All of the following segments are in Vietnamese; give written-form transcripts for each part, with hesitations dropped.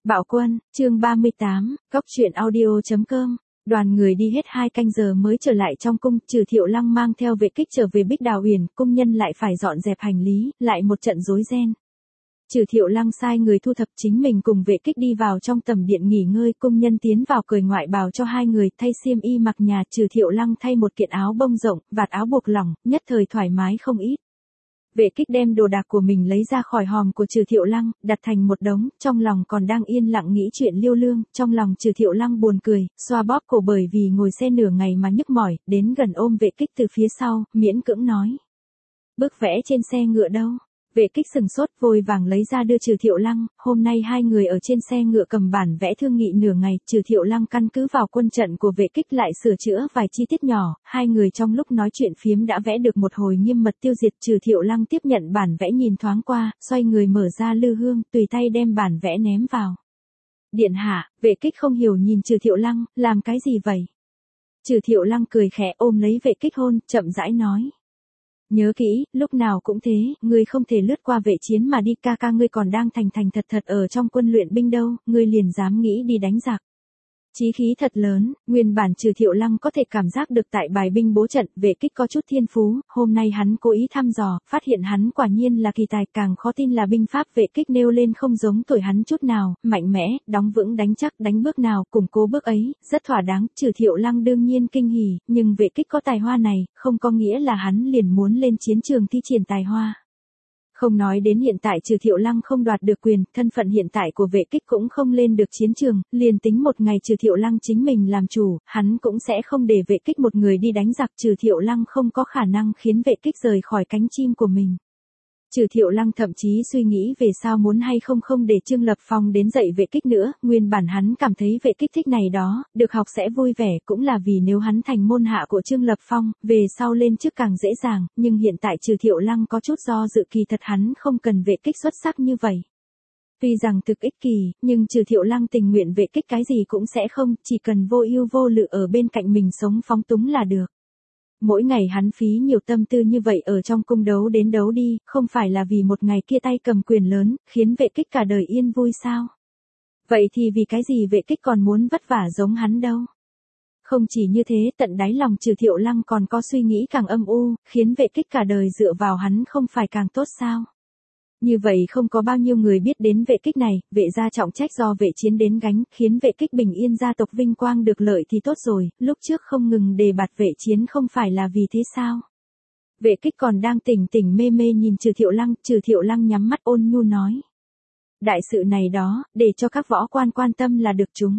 Bạo Quân, chương 38, Cóc truyện audio.com. Đoàn người đi hết 2 canh giờ mới trở lại trong cung, Trừ Thiệu Lăng mang theo vệ kích trở về Bích Đào Uyển, cung nhân lại phải dọn dẹp hành lý, lại một trận rối ren. Trừ Thiệu Lăng sai người thu thập, chính mình cùng vệ kích đi vào trong tầm điện nghỉ ngơi, cung nhân tiến vào cởi ngoại bào cho hai người, thay xiêm y mặc nhà, Trừ Thiệu Lăng thay một kiện áo bông rộng, vạt áo buộc lỏng, nhất thời thoải mái không ít. Vệ kích đem đồ đạc của mình lấy ra khỏi hòm của Trừ Thiệu Lăng, đặt thành một đống, trong lòng còn đang yên lặng nghĩ chuyện Liêu Lương, trong lòng Trừ Thiệu Lăng buồn cười, xoa bóp cổ bởi vì ngồi xe nửa ngày mà nhức mỏi, đến gần ôm vệ kích từ phía sau, miễn cưỡng nói. Bức vẽ trên xe ngựa đâu? Vệ kích sừng sốt, vội vàng lấy ra đưa Trừ Thiệu Lăng, hôm nay hai người ở trên xe ngựa cầm bản vẽ thương nghị nửa ngày, Trừ Thiệu Lăng căn cứ vào quân trận của vệ kích lại sửa chữa vài chi tiết nhỏ, hai người trong lúc nói chuyện phiếm đã vẽ được một hồi nghiêm mật tiêu diệt. Trừ Thiệu Lăng tiếp nhận bản vẽ nhìn thoáng qua, xoay người mở ra lư hương, tùy tay đem bản vẽ ném vào. Điện hạ, vệ kích không hiểu nhìn Trừ Thiệu Lăng, làm cái gì vậy? Trừ Thiệu Lăng cười khẽ ôm lấy vệ kích hôn, chậm rãi nói. Nhớ kỹ, lúc nào cũng thế, ngươi không thể lướt qua vệ chiến mà đi, ca ca ngươi còn đang thành thành thật thật ở trong quân luyện binh đâu, ngươi liền dám nghĩ đi đánh giặc. Chí khí thật lớn, nguyên bản Trừ Thiệu Lăng có thể cảm giác được tại bài binh bố trận, vệ kích có chút thiên phú, hôm nay hắn cố ý thăm dò, phát hiện hắn quả nhiên là kỳ tài, càng khó tin là binh pháp vệ kích nêu lên không giống tuổi hắn chút nào, mạnh mẽ, đóng vững đánh chắc, đánh bước nào, củng cố bước ấy, rất thỏa đáng. Trừ Thiệu Lăng đương nhiên kinh hỉ, nhưng vệ kích có tài hoa này, không có nghĩa là hắn liền muốn lên chiến trường thi triển tài hoa. Không nói đến hiện tại Trừ Thiệu Lăng không đoạt được quyền, thân phận hiện tại của vệ kích cũng không lên được chiến trường, liền tính một ngày Trừ Thiệu Lăng chính mình làm chủ, hắn cũng sẽ không để vệ kích một người đi đánh giặc. Trừ Thiệu Lăng không có khả năng khiến vệ kích rời khỏi cánh chim của mình. Trừ Thiệu Lăng thậm chí suy nghĩ về sao muốn hay không để Trương Lập Phong đến dạy vệ kích nữa, nguyên bản hắn cảm thấy vệ kích thích này đó, được học sẽ vui vẻ, cũng là vì nếu hắn thành môn hạ của Trương Lập Phong, về sau lên chức càng dễ dàng, nhưng hiện tại Trừ Thiệu Lăng có chút do dự, kỳ thật hắn không cần vệ kích xuất sắc như vậy. Tuy rằng thực ích kỳ, nhưng Trừ Thiệu Lăng tình nguyện vệ kích cái gì cũng sẽ không, chỉ cần vô ưu vô lự ở bên cạnh mình sống phóng túng là được. Mỗi ngày hắn phí nhiều tâm tư như vậy ở trong cung đấu đến đấu đi, không phải là vì một ngày kia tay cầm quyền lớn, khiến vệ kích cả đời yên vui sao? Vậy thì vì cái gì vệ kích còn muốn vất vả giống hắn đâu? Không chỉ như thế, tận đáy lòng Trừ Thiệu Lăng còn có suy nghĩ càng âm u, khiến vệ kích cả đời dựa vào hắn không phải càng tốt sao? Như vậy không có bao nhiêu người biết đến vệ kích này, vệ gia trọng trách do vệ chiến đến gánh, khiến vệ kích bình yên gia tộc vinh quang được lợi thì tốt rồi, lúc trước không ngừng đề bạt vệ chiến không phải là vì thế sao? Vệ kích còn đang tỉnh tỉnh mê mê nhìn Trừ Thiệu Lăng nhắm mắt ôn nhu nói. Đại sự này đó, để cho các võ quan quan tâm là được chúng.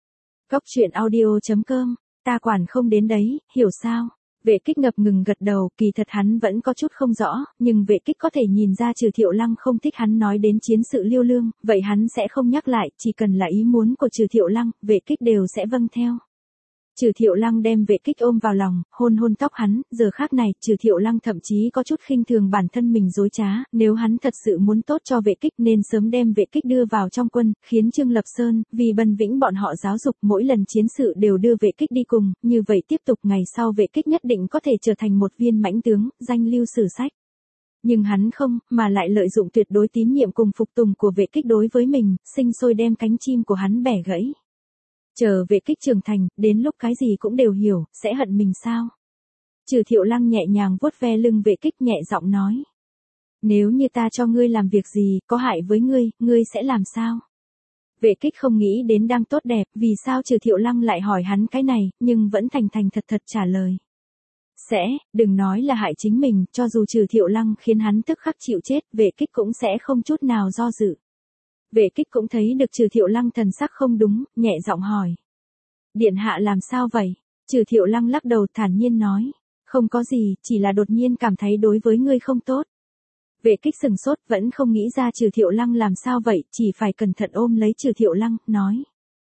Cóc truyện audio.com, ta quản không đến đấy, hiểu sao? Vệ kích ngập ngừng gật đầu, kỳ thật hắn vẫn có chút không rõ, nhưng vệ kích có thể nhìn ra Trừ Thiệu Lăng không thích hắn nói đến chiến sự Liêu Lương, vậy hắn sẽ không nhắc lại, chỉ cần là ý muốn của Trừ Thiệu Lăng, vệ kích đều sẽ vâng theo. Trừ Thiệu Lăng đem vệ kích ôm vào lòng, hôn hôn tóc hắn, giờ khác này, Trừ Thiệu Lăng thậm chí có chút khinh thường bản thân mình dối trá, nếu hắn thật sự muốn tốt cho vệ kích nên sớm đem vệ kích đưa vào trong quân, khiến Trương Lập Sơn, vì Bân Vĩnh bọn họ giáo dục mỗi lần chiến sự đều đưa vệ kích đi cùng, như vậy tiếp tục ngày sau vệ kích nhất định có thể trở thành một viên mãnh tướng, danh lưu sử sách. Nhưng hắn không, mà lại lợi dụng tuyệt đối tín nhiệm cùng phục tùng của vệ kích đối với mình, sinh sôi đem cánh chim của hắn bẻ gãy. Chờ vệ kích trưởng thành, đến lúc cái gì cũng đều hiểu, sẽ hận mình sao? Trừ Thiệu Lăng nhẹ nhàng vuốt ve lưng vệ kích nhẹ giọng nói. Nếu như ta cho ngươi làm việc gì, có hại với ngươi sẽ làm sao? Vệ kích không nghĩ đến đang tốt đẹp, vì sao Trừ Thiệu Lăng lại hỏi hắn cái này, nhưng vẫn thành thành thật thật trả lời. Đừng nói là hại chính mình, cho dù Trừ Thiệu Lăng khiến hắn tức khắc chịu chết, vệ kích cũng sẽ không chút nào do dự. Vệ kích cũng thấy được Trừ Thiệu Lăng thần sắc không đúng, nhẹ giọng hỏi. Điện hạ làm sao vậy? Trừ Thiệu Lăng lắc đầu thản nhiên nói. Không có gì, chỉ là đột nhiên cảm thấy đối với ngươi không tốt. Vệ kích sừng sốt vẫn không nghĩ ra Trừ Thiệu Lăng làm sao vậy, chỉ phải cẩn thận ôm lấy Trừ Thiệu Lăng, nói.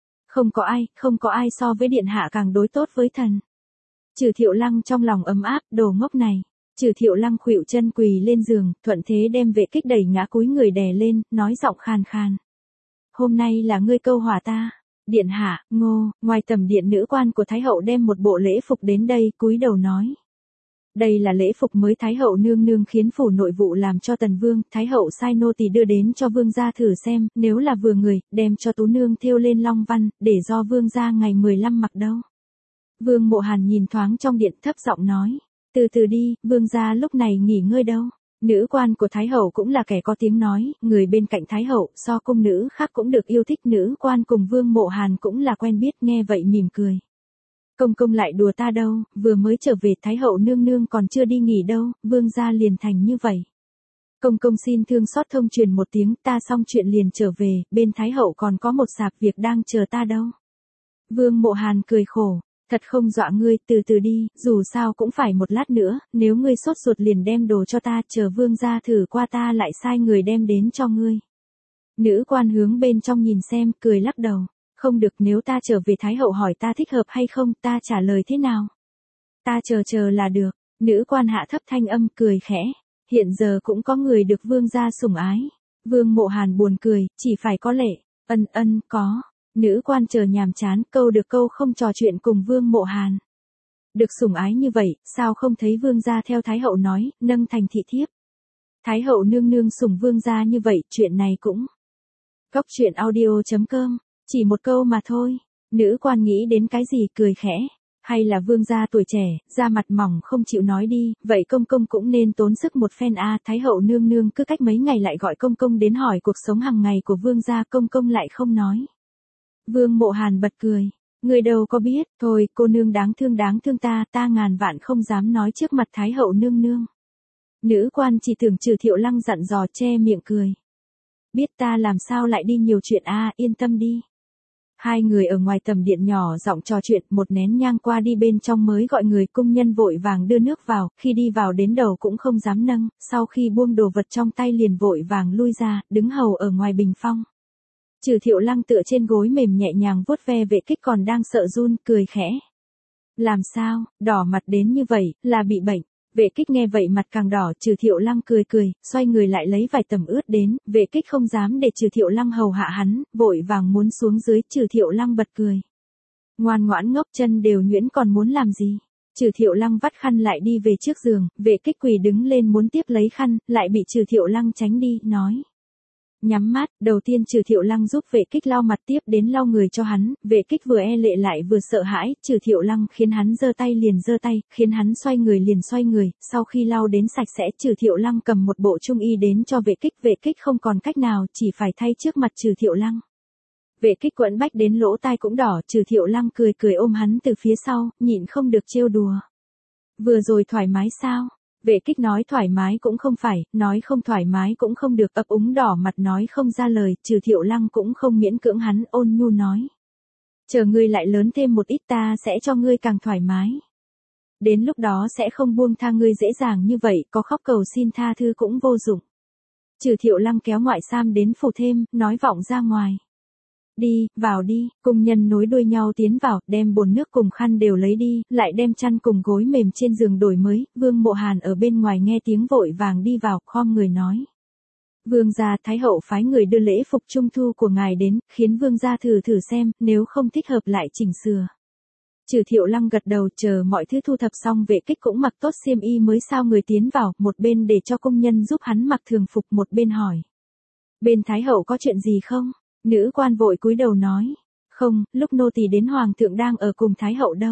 Không có ai so với điện hạ càng đối tốt với thần. Trừ Thiệu Lăng trong lòng ấm áp, đồ ngốc này. Trừ Thiệu Lăng khuỵu chân quỳ lên giường, thuận thế đem vệ kích đẩy ngã cúi người đè lên, nói giọng khàn khàn. Hôm nay là ngươi câu hỏa ta. Điện hạ, ngoài tầm điện nữ quan của Thái hậu đem một bộ lễ phục đến đây, cúi đầu nói. Đây là lễ phục mới Thái hậu nương nương khiến phủ nội vụ làm cho Tần Vương, Thái hậu sai nô tỳ đưa đến cho vương gia thử xem, nếu là vừa người, đem cho tú nương thêu lên long văn, để do vương gia ngày 15 mặc đâu. Vương Mộ Hàn nhìn thoáng trong điện thấp giọng nói, từ từ đi, vương gia lúc này nghỉ ngơi đâu. Nữ quan của Thái hậu cũng là kẻ có tiếng nói, người bên cạnh Thái hậu, so cung nữ khác cũng được yêu thích, nữ quan cùng Vương Mộ Hàn cũng là quen biết, nghe vậy mỉm cười. Công công lại đùa ta đâu, vừa mới trở về Thái hậu nương nương còn chưa đi nghỉ đâu, vương gia liền thành như vậy. Công công xin thương xót thông truyền một tiếng, ta xong chuyện liền trở về, bên Thái hậu còn có một sạp việc đang chờ ta đâu. Vương Mộ Hàn cười khổ, thật không dọa ngươi, từ từ đi, dù sao cũng phải một lát nữa, nếu ngươi sốt ruột liền đem đồ cho ta, chờ vương gia thử qua ta lại sai người đem đến cho ngươi. Nữ quan hướng bên trong nhìn xem, cười lắc đầu. Không được, nếu ta trở về Thái hậu hỏi ta thích hợp hay không, ta trả lời thế nào? Ta chờ là được. Nữ quan hạ thấp thanh âm cười khẽ. Hiện giờ cũng có người được vương gia sủng ái. Vương Mộ Hàn buồn cười, chỉ phải có lệ. Có. Nữ quan chờ nhàm chán, câu được câu không trò chuyện cùng Vương Mộ Hàn. Được sủng ái như vậy, sao không thấy vương gia theo Thái hậu nói, nâng thành thị thiếp. Thái hậu nương nương sủng vương gia như vậy, chuyện này cũng. Cóc truyện audio.com, chỉ một câu mà thôi. Nữ quan nghĩ đến cái gì cười khẽ. Hay là vương gia tuổi trẻ, da mặt mỏng không chịu nói đi, vậy công công cũng nên tốn sức một phen a. Thái hậu nương nương cứ cách mấy ngày lại gọi công công đến hỏi cuộc sống hàng ngày của vương gia, công công lại không nói. Vương Mộ Hàn bật cười. Người đâu có biết, thôi, cô nương đáng thương ta ngàn vạn không dám nói trước mặt Thái hậu nương nương. Nữ quan chỉ tưởng Trừ Thiệu Lăng dặn dò che miệng cười. Biết ta làm sao lại đi nhiều chuyện a, yên tâm đi. Hai người ở ngoài tầm điện nhỏ giọng trò chuyện, một nén nhang qua đi bên trong mới gọi người cung nhân vội vàng đưa nước vào, khi đi vào đến đầu cũng không dám nâng, sau khi buông đồ vật trong tay liền vội vàng lui ra, đứng hầu ở ngoài bình phong. Trừ Thiệu Lăng tựa trên gối mềm nhẹ nhàng vuốt ve Vệ Kích còn đang sợ run, cười khẽ. Làm sao, đỏ mặt đến như vậy, là bị bệnh. Vệ Kích nghe vậy mặt càng đỏ, Trừ Thiệu Lăng cười, xoay người lại lấy vài tầm ướt đến, Vệ Kích không dám để Trừ Thiệu Lăng hầu hạ hắn, vội vàng muốn xuống dưới, Trừ Thiệu Lăng bật cười. Ngoan ngoãn ngốc, chân đều nhuyễn còn muốn làm gì. Trừ Thiệu Lăng vắt khăn lại đi về trước giường, Vệ Kích quỳ đứng lên muốn tiếp lấy khăn, lại bị Trừ Thiệu Lăng tránh đi, nói. Nhắm mắt, đầu tiên Trừ Thiệu Lăng giúp Vệ Kích lau mặt, tiếp đến lau người cho hắn, Vệ Kích vừa e lệ lại vừa sợ hãi, Trừ Thiệu Lăng khiến hắn giơ tay liền giơ tay, khiến hắn xoay người liền xoay người, sau khi lau đến sạch sẽ, Trừ Thiệu Lăng cầm một bộ trung y đến cho Vệ Kích không còn cách nào, chỉ phải thay trước mặt Trừ Thiệu Lăng. Vệ Kích quẫn bách đến lỗ tai cũng đỏ, Trừ Thiệu Lăng cười ôm hắn từ phía sau, nhịn không được trêu đùa. Vừa rồi thoải mái sao? Vệ Kích nói thoải mái cũng không phải, nói không thoải mái cũng không được, ấp úng đỏ mặt nói không ra lời, Trừ Thiệu Lăng cũng không miễn cưỡng hắn, ôn nhu nói. Chờ ngươi lại lớn thêm một ít ta sẽ cho ngươi càng thoải mái. Đến lúc đó sẽ không buông tha ngươi dễ dàng như vậy, có khóc cầu xin tha thứ cũng vô dụng. Trừ Thiệu Lăng kéo ngoại sam đến phủ thêm, nói vọng ra ngoài. Đi, vào đi, cung nhân nối đuôi nhau tiến vào, đem bồn nước cùng khăn đều lấy đi, lại đem chăn cùng gối mềm trên giường đổi mới, Vương Mộ Hàn ở bên ngoài nghe tiếng vội vàng đi vào, khom người nói. Vương gia, Thái hậu phái người đưa lễ phục trung thu của ngài đến, khiến vương gia thử xem, nếu không thích hợp lại chỉnh sửa. Trừ Thiệu Lăng gật đầu, chờ mọi thứ thu thập xong, Vệ Kích cũng mặc tốt xiêm y mới sao người tiến vào, một bên để cho công nhân giúp hắn mặc thường phục, một bên hỏi. Bên Thái hậu có chuyện gì không? Nữ quan vội cúi đầu nói. Không, lúc nô tỳ đến hoàng thượng đang ở cùng Thái hậu đâu.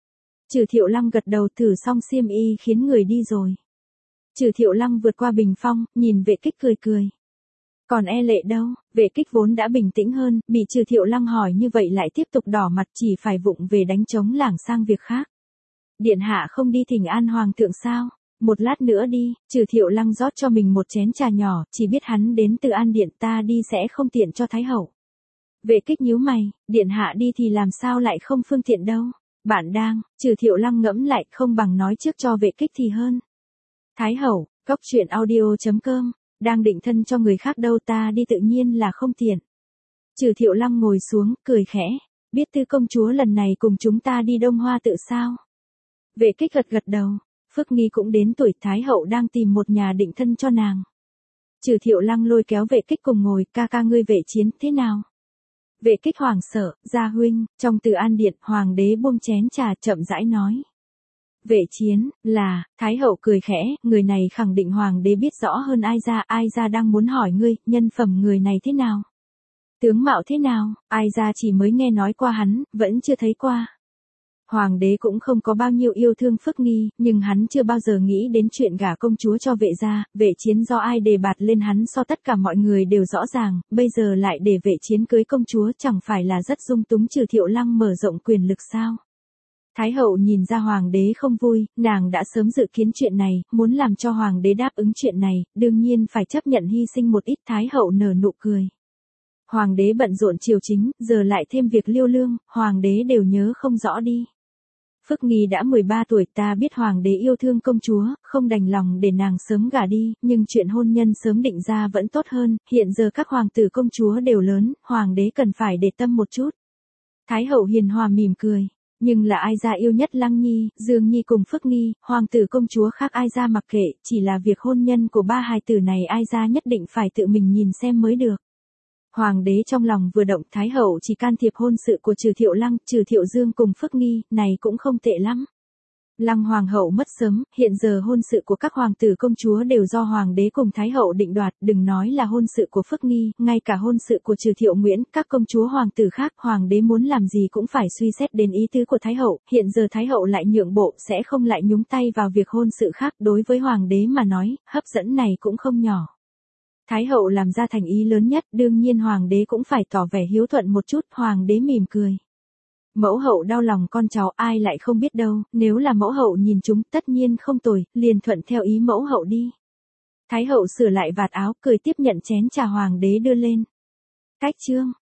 Trừ Thiệu Lăng gật đầu, thử xong xiêm y khiến người đi rồi. Trừ Thiệu Lăng vượt qua bình phong, nhìn Vệ Kích cười. Còn e lệ đâu? Vệ Kích vốn đã bình tĩnh hơn, bị Trừ Thiệu Lăng hỏi như vậy lại tiếp tục đỏ mặt, chỉ phải vụng về đánh trống lảng sang việc khác. Điện hạ không đi thỉnh an hoàng thượng sao? Một lát nữa đi. Trừ Thiệu Lăng rót cho mình một chén trà nhỏ, chỉ biết hắn đến từ An Điện, ta đi sẽ không tiện cho Thái hậu. Vệ Kích nhíu mày, điện hạ đi thì làm sao lại không phương tiện đâu. Bạn đang. Trừ Thiệu Lăng ngẫm lại, không bằng nói trước cho Vệ Kích thì hơn. Thái hậu, cóc truyện audio.com, đang định thân cho người khác đâu, ta đi tự nhiên là không tiện. Trừ Thiệu Lăng ngồi xuống, cười khẽ, biết Tư công chúa lần này cùng chúng ta đi Đông Hoa tự sao? Vệ Kích gật đầu, Phước Nghi cũng đến tuổi, Thái hậu đang tìm một nhà định thân cho nàng. Trừ Thiệu Lăng lôi kéo Vệ Kích cùng ngồi, ca ngươi Vệ Chiến thế nào? Vệ Kích hoảng sợ, gia huynh, trong Từ An Điện, hoàng đế buông chén trà chậm rãi nói. Vệ Chiến, là, Thái hậu cười khẽ, người này khẳng định hoàng đế biết rõ hơn ai ra đang muốn hỏi ngươi, nhân phẩm người này thế nào? Tướng mạo thế nào, ai ra chỉ mới nghe nói qua hắn, vẫn chưa thấy qua. Hoàng đế cũng không có bao nhiêu yêu thương Phước Nghi, nhưng hắn chưa bao giờ nghĩ đến chuyện gả công chúa cho Vệ gia, Vệ Chiến do ai đề bạt lên hắn so tất cả mọi người đều rõ ràng, bây giờ lại để Vệ Chiến cưới công chúa chẳng phải là rất dung túng trừ Thiệu Lăng mở rộng quyền lực sao? Thái hậu nhìn ra hoàng đế không vui, nàng đã sớm dự kiến chuyện này, muốn làm cho hoàng đế đáp ứng chuyện này, đương nhiên phải chấp nhận hy sinh một ít. Thái hậu nở nụ cười. Hoàng đế bận rộn triều chính, giờ lại thêm việc liêu lương, hoàng đế đều nhớ không rõ đi. Phước Nghi đã 13 tuổi, ta biết hoàng đế yêu thương công chúa, không đành lòng để nàng sớm gả đi, nhưng chuyện hôn nhân sớm định ra vẫn tốt hơn, hiện giờ các hoàng tử công chúa đều lớn, hoàng đế cần phải để tâm một chút. Thái hậu hiền hòa mỉm cười. Nhưng là ai ra yêu nhất Lăng Nhi, Dương Nhi cùng Phước Nghi, hoàng tử công chúa khác ai ra mặc kệ, chỉ là việc hôn nhân của ba hài tử này ai ra nhất định phải tự mình nhìn xem mới được. Hoàng đế trong lòng vừa động, Thái hậu chỉ can thiệp hôn sự của Trừ Thiệu Lăng, Trừ Thiệu Dương cùng Phước Nghi, này cũng không tệ lắm. Lăng hoàng hậu mất sớm, hiện giờ hôn sự của các hoàng tử công chúa đều do hoàng đế cùng Thái hậu định đoạt, đừng nói là hôn sự của Phước Nghi, ngay cả hôn sự của Trừ Thiệu Nguyễn, các công chúa hoàng tử khác, hoàng đế muốn làm gì cũng phải suy xét đến ý tứ của Thái hậu, hiện giờ Thái hậu lại nhượng bộ, sẽ không lại nhúng tay vào việc hôn sự khác, đối với hoàng đế mà nói, hấp dẫn này cũng không nhỏ. Thái hậu làm ra thành ý lớn nhất, đương nhiên hoàng đế cũng phải tỏ vẻ hiếu thuận một chút, hoàng đế mỉm cười. Mẫu hậu đau lòng con cháu, ai lại không biết đâu, nếu là mẫu hậu nhìn chúng tất nhiên không tồi, liền thuận theo ý mẫu hậu đi. Thái hậu sửa lại vạt áo, cười tiếp nhận chén trà hoàng đế đưa lên. Cách chương.